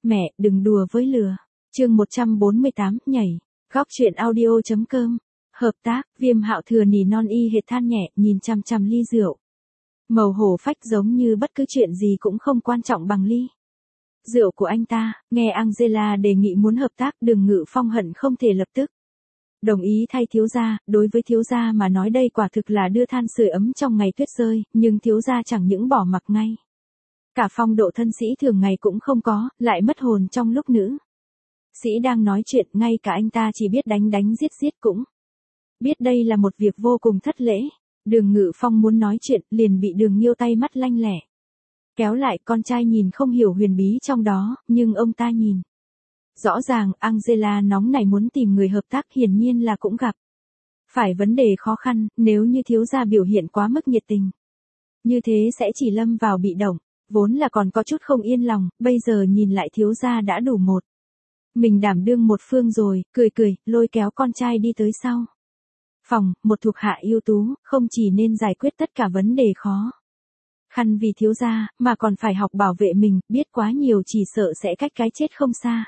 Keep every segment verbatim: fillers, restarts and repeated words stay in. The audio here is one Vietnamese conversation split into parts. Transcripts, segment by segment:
Mẹ, đừng đùa với lừa. Chương một trăm bốn mươi tám, nhảy. Góc truyện audio.com. Hợp tác, Viêm Hạo Thừa nỉ non y hệt than nhẹ, nhìn chằm chằm ly rượu. Màu hổ phách giống như bất cứ chuyện gì cũng không quan trọng bằng ly rượu của anh ta. Nghe Angela đề nghị muốn hợp tác, Đường Ngự Phong hận không thể lập tức đồng ý thay thiếu gia. Đối với thiếu gia mà nói đây quả thực là đưa than sưởi ấm trong ngày tuyết rơi, nhưng thiếu gia chẳng những bỏ mặc ngay cả phong độ thân sĩ thường ngày cũng không có, lại mất hồn trong lúc nữ sĩ đang nói chuyện. Ngay cả anh ta chỉ biết đánh đánh giết giết cũng biết đây là một việc vô cùng thất lễ. Đường Ngự Phong muốn nói chuyện, liền bị Đường Nghiêu tay mắt lanh lẹ kéo lại. Con trai nhìn không hiểu huyền bí trong đó, nhưng ông ta nhìn rõ ràng. Angela nóng này muốn tìm người hợp tác, hiển nhiên là cũng gặp phải vấn đề khó khăn. Nếu như thiếu gia biểu hiện quá mức nhiệt tình như thế sẽ chỉ lâm vào bị động. Vốn là còn có chút không yên lòng, bây giờ nhìn lại thiếu gia đã đủ một mình đảm đương một phương rồi. Cười cười, lôi kéo con trai đi tới sau phòng. Một thuộc hạ ưu tú, không chỉ nên giải quyết tất cả vấn đề khó khăn vì thiếu gia, mà còn phải học bảo vệ mình. Biết quá nhiều chỉ sợ sẽ cách cái chết không xa.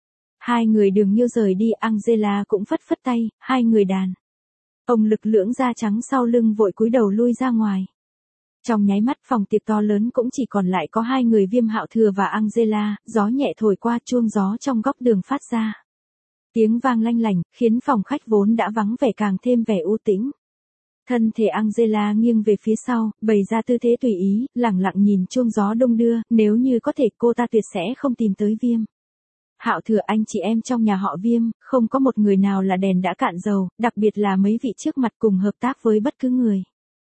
Hai người Đường Nghiêu rời đi, Angela cũng phất phất tay. Hai người đàn ông lực lưỡng da trắng sau lưng vội cúi đầu lui ra ngoài. Trong nháy mắt phòng tiệc to lớn cũng chỉ còn lại có hai người, Viêm Hạo Thừa và Angela. Gió nhẹ thổi qua, chuông gió trong góc đường phát ra tiếng vang lanh lảnh, khiến phòng khách vốn đã vắng vẻ càng thêm vẻ u tĩnh. Thân thể Angela nghiêng về phía sau, bày ra tư thế tùy ý, lẳng lặng nhìn chuông gió đung đưa. Nếu như có thể, cô ta tuyệt sẽ không tìm tới Viêm Hạo Thừa. Anh chị em trong nhà họ Viêm, không có một người nào là đèn đã cạn dầu, đặc biệt là mấy vị trước mặt. Cùng hợp tác với bất cứ người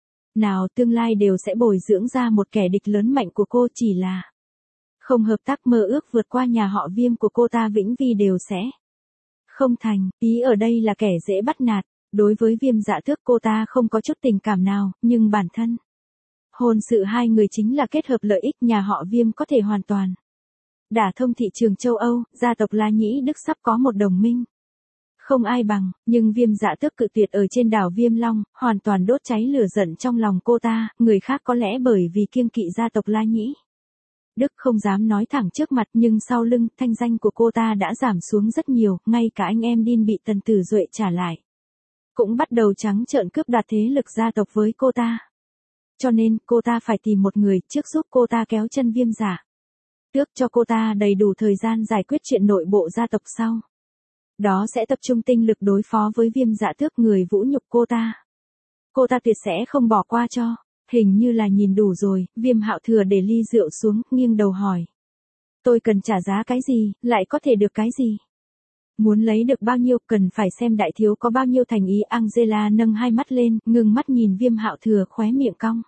nào tương lai đều sẽ bồi dưỡng ra một kẻ địch lớn mạnh của cô. Chỉ là không hợp tác, mơ ước vượt qua nhà họ Viêm của cô ta vĩnh vi đều sẽ không thành. Ý ở đây là kẻ dễ bắt nạt. Đối với Viêm Dạ Tước cô ta không có chút tình cảm nào, nhưng bản thân hôn sự hai người chính là kết hợp lợi ích. Nhà họ Viêm có thể hoàn toàn đả thông thị trường châu Âu. Gia tộc La Nhĩ Đức sắp có một đồng minh không ai bằng, nhưng Viêm Dạ Tước cự tuyệt ở trên đảo Viêm Long, hoàn toàn đốt cháy lửa giận trong lòng cô ta. Người khác có lẽ bởi vì kiêng kỵ gia tộc La Nhĩ Đức không dám nói thẳng trước mặt, nhưng sau lưng, thanh danh của cô ta đã giảm xuống rất nhiều. Ngay cả anh em Đin bị Tần Tử Duệ trả lại cũng bắt đầu trắng trợn cướp đoạt thế lực gia tộc với cô ta. Cho nên, cô ta phải tìm một người trước giúp cô ta kéo chân Viêm Dạ Tước, cho cô ta đầy đủ thời gian giải quyết chuyện nội bộ gia tộc. Sau đó sẽ tập trung tinh lực đối phó với Viêm Dạ Tước, người vũ nhục cô ta. Cô ta tuyệt sẽ không bỏ qua cho. Hình như là nhìn đủ rồi, Viêm Hạo Thừa để ly rượu xuống, nghiêng đầu hỏi. Tôi cần trả giá cái gì, lại có thể được cái gì? Muốn lấy được bao nhiêu, cần phải xem đại thiếu có bao nhiêu thành ý. Angela nâng hai mắt lên, ngừng mắt nhìn Viêm Hạo Thừa, khóe miệng cong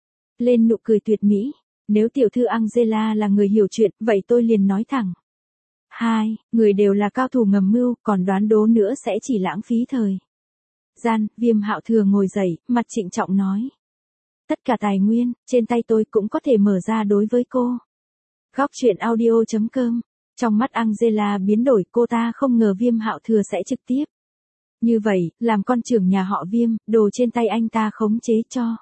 lên nụ cười tuyệt mỹ. Nếu tiểu thư Angela là người hiểu chuyện, vậy tôi liền nói thẳng. Hai, người đều là cao thủ ngầm mưu, còn đoán đố nữa sẽ chỉ lãng phí thời gian. Viêm Hạo Thừa ngồi dậy, mặt trịnh trọng nói. Tất cả tài nguyên, trên tay tôi cũng có thể mở ra đối với cô. Góc truyện audio.com. Trong mắt Angela biến đổi, cô ta không ngờ Viêm Hạo Thừa sẽ trực tiếp như vậy, làm con trưởng nhà họ Viêm, đồ trên tay anh ta khống chế cho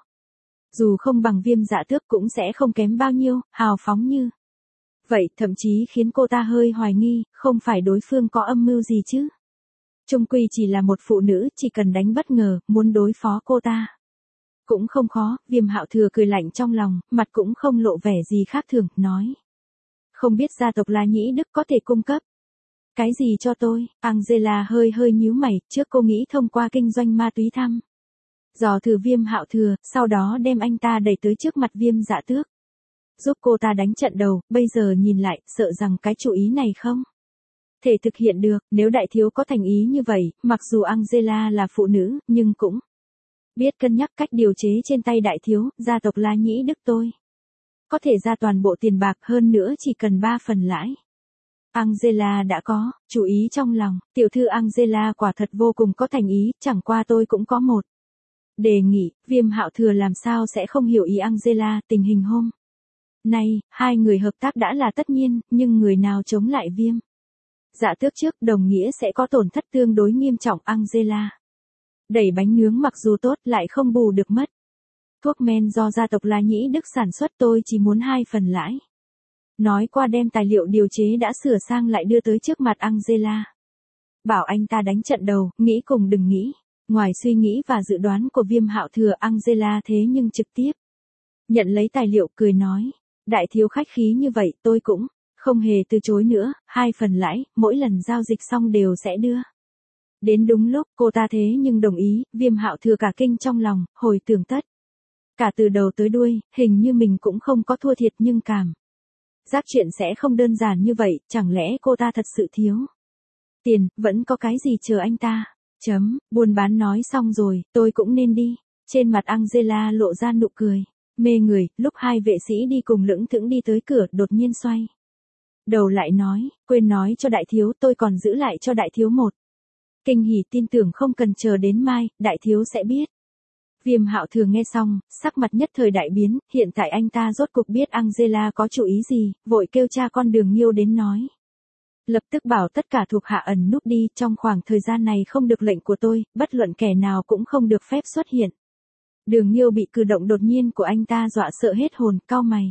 dù không bằng Viêm Dạ Tước cũng sẽ không kém bao nhiêu, hào phóng như vậy, thậm chí khiến cô ta hơi hoài nghi, không phải đối phương có âm mưu gì chứ. Chung quy chỉ là một phụ nữ, chỉ cần đánh bất ngờ, muốn đối phó cô ta cũng không khó. Viêm Hạo Thừa cười lạnh trong lòng, mặt cũng không lộ vẻ gì khác thường, nói. Không biết gia tộc La Nhĩ Đức có thể cung cấp cái gì cho tôi? Angela hơi hơi nhíu mày, trước cô nghĩ thông qua kinh doanh ma túy thăm dò thử Viêm Hạo Thừa, sau đó đem anh ta đẩy tới trước mặt Viêm Dạ Tước, giúp cô ta đánh trận đầu. Bây giờ nhìn lại, sợ rằng cái chủ ý này không thể thực hiện được. Nếu đại thiếu có thành ý như vậy, mặc dù Angela là phụ nữ, nhưng cũng biết cân nhắc cách điều chế trên tay đại thiếu. Gia tộc La Nhĩ Đức tôi có thể ra toàn bộ tiền bạc, hơn nữa chỉ cần ba phần lãi. Angela đã có chủ ý trong lòng. Tiểu thư Angela quả thật vô cùng có thành ý, chẳng qua tôi cũng có một đề nghị. Viêm Hạo Thừa làm sao sẽ không hiểu ý Angela. Tình hình hôm nay, hai người hợp tác đã là tất nhiên, nhưng người nào chống lại Viêm Dạ Tước trước, đồng nghĩa sẽ có tổn thất tương đối nghiêm trọng. Angela đẩy bánh nướng mặc dù tốt, lại không bù được mất thuốc men do gia tộc La Nhĩ Đức sản xuất. Tôi chỉ muốn hai phần lãi. Nói qua đem tài liệu điều chế đã sửa sang lại đưa tới trước mặt Angela. Bảo anh ta đánh trận đầu, nghĩ cùng đừng nghĩ. Ngoài suy nghĩ và dự đoán của Viêm Hạo Thừa, Angela thế nhưng trực tiếp nhận lấy tài liệu, cười nói. Đại thiếu khách khí như vậy, tôi cũng không hề từ chối nữa, hai phần lãi, mỗi lần giao dịch xong đều sẽ đưa. Đến đúng lúc, cô ta thế nhưng đồng ý, Viêm Hạo Thừa cả kinh trong lòng, hồi tưởng tất. Cả từ đầu tới đuôi, hình như mình cũng không có thua thiệt nhưng cảm giác chuyện sẽ không đơn giản như vậy, chẳng lẽ cô ta thật sự thiếu tiền, vẫn có cái gì chờ anh ta. Chấm, buôn bán nói xong rồi, tôi cũng nên đi. Trên mặt Angela lộ ra nụ cười mê người, lúc hai vệ sĩ đi cùng lững thững đi tới cửa, đột nhiên xoay đầu lại nói, quên nói cho đại thiếu, tôi còn giữ lại cho đại thiếu một kinh hỉ, tin tưởng không cần chờ đến mai, đại thiếu sẽ biết. Viêm Hạo Thừa nghe xong, sắc mặt nhất thời đại biến, hiện tại anh ta rốt cuộc biết Angela có chủ ý gì, vội kêu cha con Đường Nhiêu đến nói. Lập tức bảo tất cả thuộc hạ ẩn núp đi, trong khoảng thời gian này không được lệnh của tôi, bất luận kẻ nào cũng không được phép xuất hiện. Đường Nhiêu bị cử động đột nhiên của anh ta dọa sợ hết hồn, cau mày.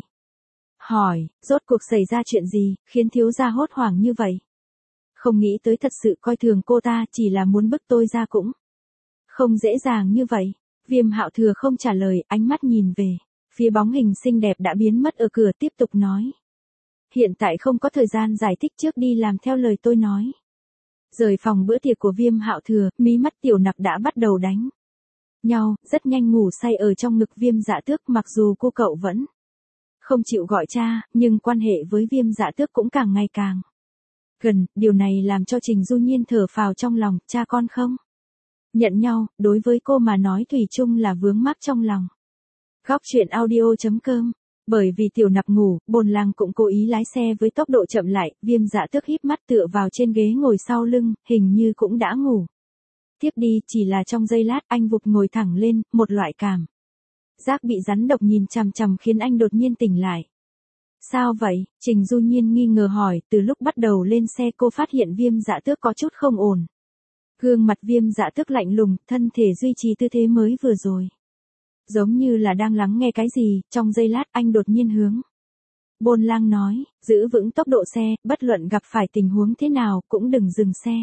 Hỏi, rốt cuộc xảy ra chuyện gì, khiến thiếu gia hốt hoảng như vậy? Không nghĩ tới thật sự coi thường cô ta, chỉ là muốn bức tôi ra cũng không dễ dàng như vậy. Viêm Hạo Thừa không trả lời, ánh mắt nhìn về phía bóng hình xinh đẹp đã biến mất ở cửa, tiếp tục nói. Hiện tại không có thời gian giải thích, trước đi làm theo lời tôi nói. Rời phòng bữa tiệc của Viêm Hạo Thừa, mí mắt Tiểu Nặc đã bắt đầu đánh nhau, rất nhanh ngủ say ở trong ngực Viêm Dạ Tước, mặc dù cô cậu vẫn không chịu gọi cha, nhưng quan hệ với Viêm Dạ Tước cũng càng ngày càng gần, điều này làm cho Trình Du Nhiên thở phào trong lòng, cha con không nhận nhau, đối với cô mà nói thủy chung là vướng mắc trong lòng. Góc truyện audio chấm com. Bởi vì Tiểu Nặc ngủ, Bồn Lang cũng cố ý lái xe với tốc độ chậm lại, Viêm Dạ Tước híp mắt tựa vào trên ghế ngồi sau lưng, hình như cũng đã ngủ. Tiếp đi, chỉ là trong giây lát, anh vụt ngồi thẳng lên, một loại cảm giác bị rắn độc nhìn chằm chằm khiến anh đột nhiên tỉnh lại. Sao vậy? Trình Du Nhiên nghi ngờ hỏi, từ lúc bắt đầu lên xe cô phát hiện Viêm Dạ Tước có chút không ổn. Gương mặt Viêm Dạ Tước lạnh lùng, thân thể duy trì tư thế mới vừa rồi. Giống như là đang lắng nghe cái gì, trong giây lát anh đột nhiên hướng. Bồn Lang nói, giữ vững tốc độ xe, bất luận gặp phải tình huống thế nào cũng đừng dừng xe.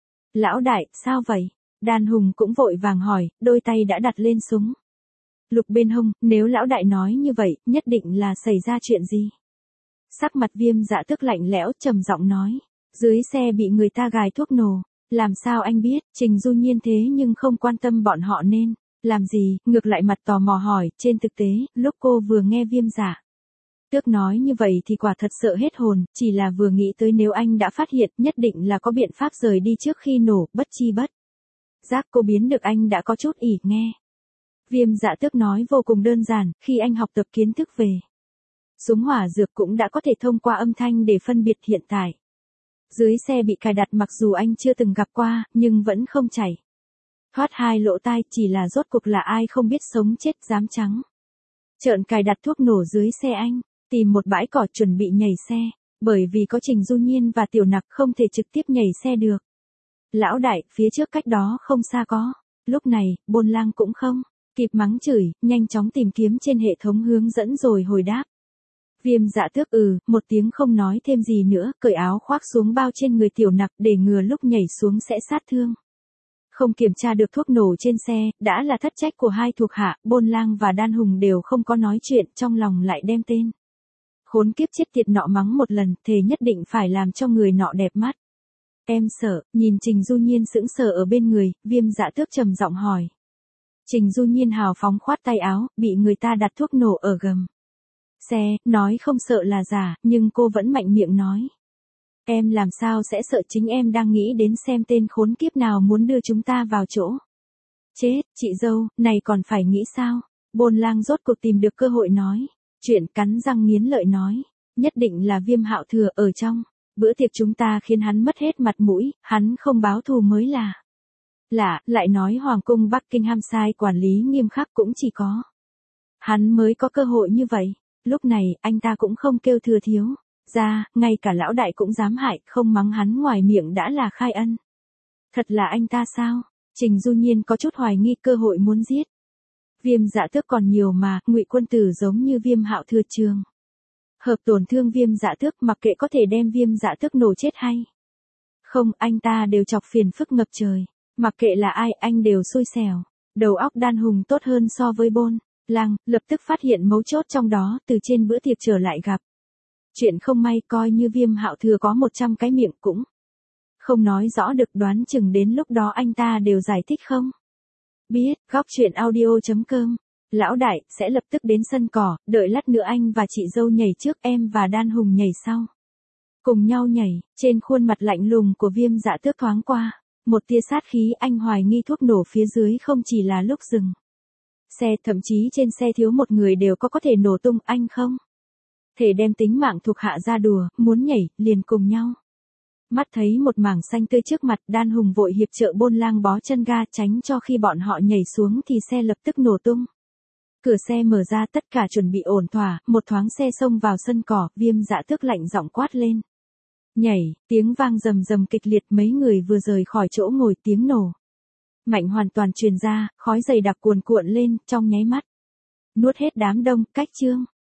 Lão đại, sao vậy? Đan Hùng cũng vội vàng hỏi, đôi tay đã đặt lên súng lục bên hông, nếu lão đại nói như vậy, nhất định là xảy ra chuyện gì? Sắc mặt Viêm Dạ Tước lạnh lẽo, trầm giọng nói, dưới xe bị người ta gài thuốc nổ, làm sao anh biết? Trình Du Nhiên thế nhưng không quan tâm bọn họ nên làm gì, ngược lại mặt tò mò hỏi, trên thực tế, lúc cô vừa nghe Viêm Dạ Tước nói như vậy thì quả thật sợ hết hồn, chỉ là vừa nghĩ tới nếu anh đã phát hiện, nhất định là có biện pháp rời đi trước khi nổ, bất chi bất giác cô biến được anh đã có chút ỉ nghe. Viêm Dạ Tước nói vô cùng đơn giản, khi anh học tập kiến thức về súng hỏa dược cũng đã có thể thông qua âm thanh để phân biệt hiện tại. Dưới xe bị cài đặt mặc dù anh chưa từng gặp qua, nhưng vẫn không chảy thoát hai lỗ tai, chỉ là rốt cuộc là ai không biết sống chết dám trắng trợn cài đặt thuốc nổ dưới xe anh, tìm một bãi cỏ chuẩn bị nhảy xe, bởi vì có Trình Du Nhiên và Tiểu Nặc không thể trực tiếp nhảy xe được. Lão đại, phía trước cách đó không xa có. Lúc này, Bồn Lang cũng không kịp mắng chửi, nhanh chóng tìm kiếm trên hệ thống hướng dẫn rồi hồi đáp. Viêm Dạ Tước ừ, một tiếng không nói thêm gì nữa, cởi áo khoác xuống bao trên người Tiểu Nặc để ngừa lúc nhảy xuống sẽ sát thương. Không kiểm tra được thuốc nổ trên xe, đã là thất trách của hai thuộc hạ, Bồn Lang và Đan Hùng đều không có nói chuyện, trong lòng lại đem tên khốn kiếp chết tiệt nọ mắng một lần, thề nhất định phải làm cho người nọ đẹp mắt. Em sợ, nhìn Trình Du Nhiên sững sờ ở bên người, Viêm Dạ Tước trầm giọng hỏi. Trình Du Nhiên hào phóng khoát tay áo, bị người ta đặt thuốc nổ ở gầm xe, nói không sợ là giả, nhưng cô vẫn mạnh miệng nói. Em làm sao sẽ sợ, chính em đang nghĩ đến xem tên khốn kiếp nào muốn đưa chúng ta vào chỗ chết, chị dâu, này còn phải nghĩ sao? Bồn Lang rốt cuộc tìm được cơ hội nói. Chuyện cắn răng nghiến lợi nói. Nhất định là Viêm Hạo Thừa ở trong bữa tiệc chúng ta khiến hắn mất hết mặt mũi, hắn không báo thù mới là lạ, lại nói Hoàng cung Buckinghamshire quản lý nghiêm khắc cũng chỉ có hắn mới có cơ hội như vậy. Lúc này, anh ta cũng không kêu thừa thiếu ra, ngay cả lão đại cũng dám hại, không mắng hắn ngoài miệng đã là khai ân. Thật là anh ta sao? Trình Du Nhiên có chút hoài nghi cơ hội muốn giết Viêm Dạ Tước còn nhiều mà, Ngụy Quân Tử giống như Viêm Hạo Thừa trường Hợp tổn thương Viêm Dạ Tước, mặc kệ có thể đem Viêm Dạ Tước nổ chết hay không, anh ta đều chọc phiền phức ngập trời. Mặc kệ là ai, anh đều xui xẻo. Đầu óc Đan Hùng tốt hơn so với Bôn Lang, lập tức phát hiện mấu chốt trong đó, từ trên bữa tiệc trở lại gặp. Chuyện không may, coi như Viêm Hạo Thừa có một trăm cái miệng cũng không nói rõ được, đoán chừng đến lúc đó anh ta đều giải thích không biết. Góc truyện audio chấm com. Lão đại, sẽ lập tức đến sân cỏ, đợi lát nữa anh và chị dâu nhảy trước, em và Đan Hùng nhảy sau. Cùng nhau nhảy, trên khuôn mặt lạnh lùng của Viêm Dạ Tước thoáng qua một tia sát khí, anh hoài nghi thuốc nổ phía dưới không chỉ là lúc dừng xe, thậm chí trên xe thiếu một người đều có có thể nổ tung, anh không thể đem tính mạng thuộc hạ ra đùa, muốn nhảy, liền cùng nhau. Mắt thấy một mảng xanh tươi trước mặt, Đan Hùng vội hiệp trợ Bôn Lang bó chân ga, tránh cho khi bọn họ nhảy xuống thì xe lập tức nổ tung. Cửa xe mở ra, tất cả chuẩn bị ổn thỏa, một thoáng xe xông vào sân cỏ, Viêm Dạ Tước lạnh giọng quát lên. Nhảy, tiếng vang rầm rầm kịch liệt, mấy người vừa rời khỏi chỗ ngồi, tiếng nổ mạnh hoàn toàn truyền ra, khói dày đặc cuồn cuộn lên, trong nháy mắt nuốt hết đám đông. Cách chương